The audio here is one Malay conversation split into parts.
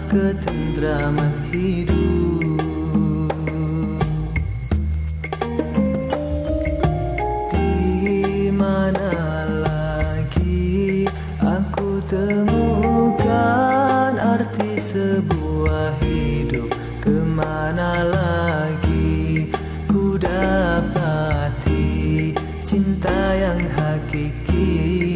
ketentraman hidup. Di mana lagi aku temukan arti sebuah hidup? Kemana lagi ku dapati cinta yang hakiki?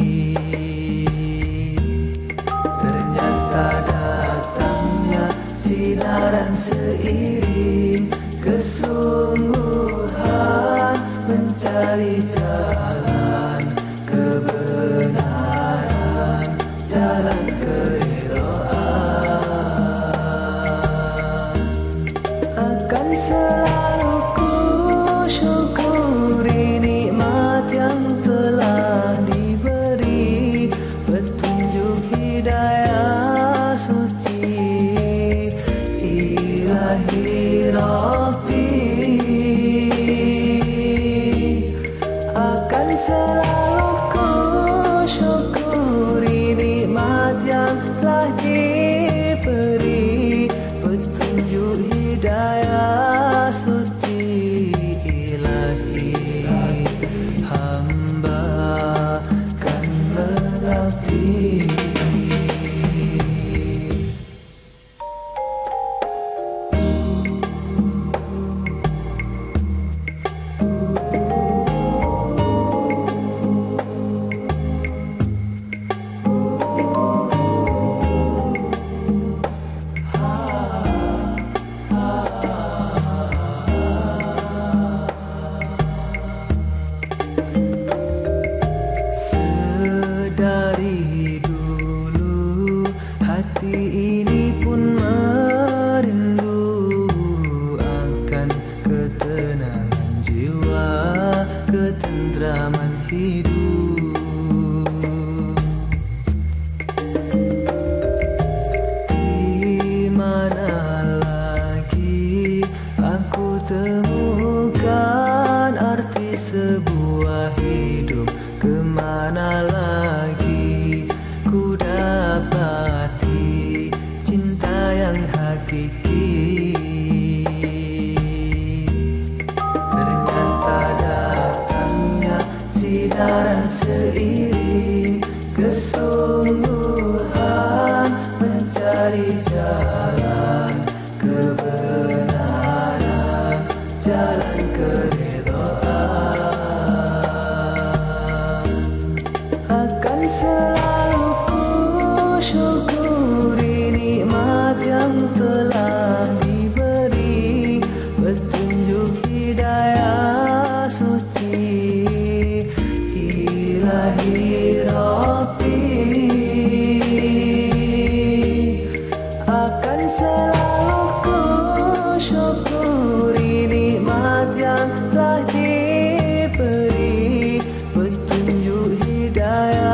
Ternyata datangnya sinaran seiring kesungguhan mencari jalan kebenaran, jalan keridhaan. Akan selalu ku syukuri nikmat yang telah diberi, petunjuk hidayah suci ilahi Rabbi. Akan selalu ku syukuri nikmat yang telah diberi, petunjuk hidayah suci ilahi. Hamba kan mengabdi. Dari dulu hati ini pun merindu akan ketenangan jiwa, ketentraman hidup. Di mana lagi aku temukan arti sebuah hidup? Kemana lagi ku dapati cinta yang hakiki? Ternyata datangnya sinaran seiring kesungguhan mencari jalan kebenaran, jalan keridhaan. Akan selalu ku syukuri nikmat yang telah diberi, petunjuk hidayah suci ilahi Rabbi. Akan selalu ku syukuri nikmat yang telah diberi, petunjuk hidayah